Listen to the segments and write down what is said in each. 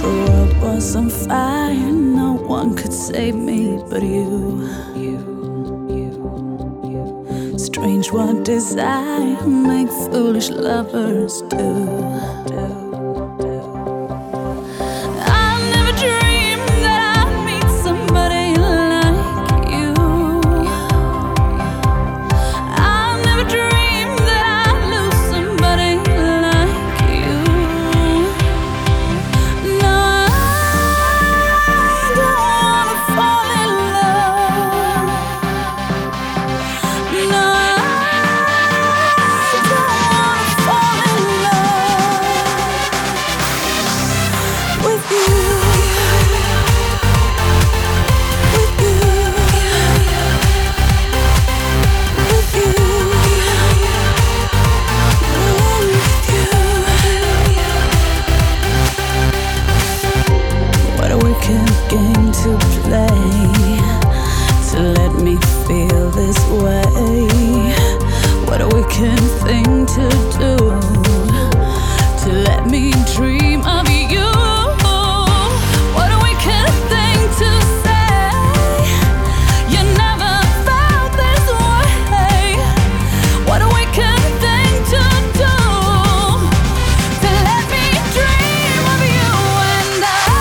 The world was on fire, no one could save me but you. Strange what desire make foolish lovers do. I never dreamed that I'd meet somebody like you. I never dreamed that I'd lose somebody like you. No, I don't wanna fall in love. No, game to play to let me feel this way. What a wicked thing to do to let me dream of you. What a wicked thing to say. You never felt this way. What a wicked thing to do to let me dream of you. And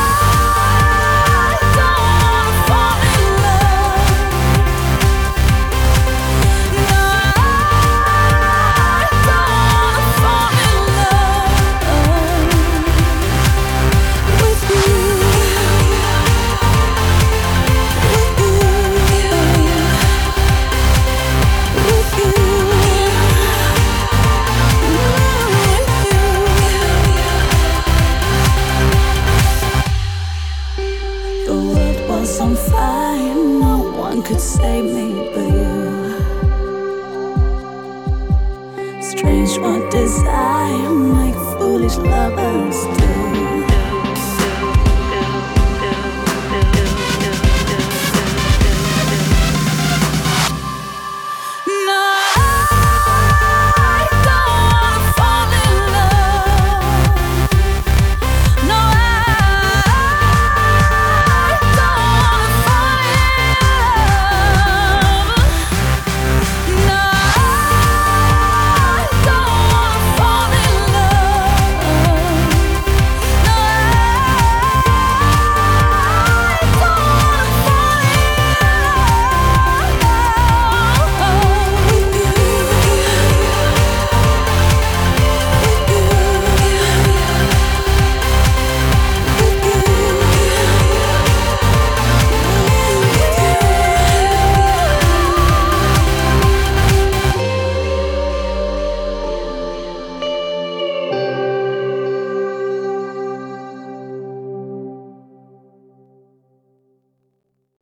on fire, no one could save me but you. Strange what desire make foolish lovers do.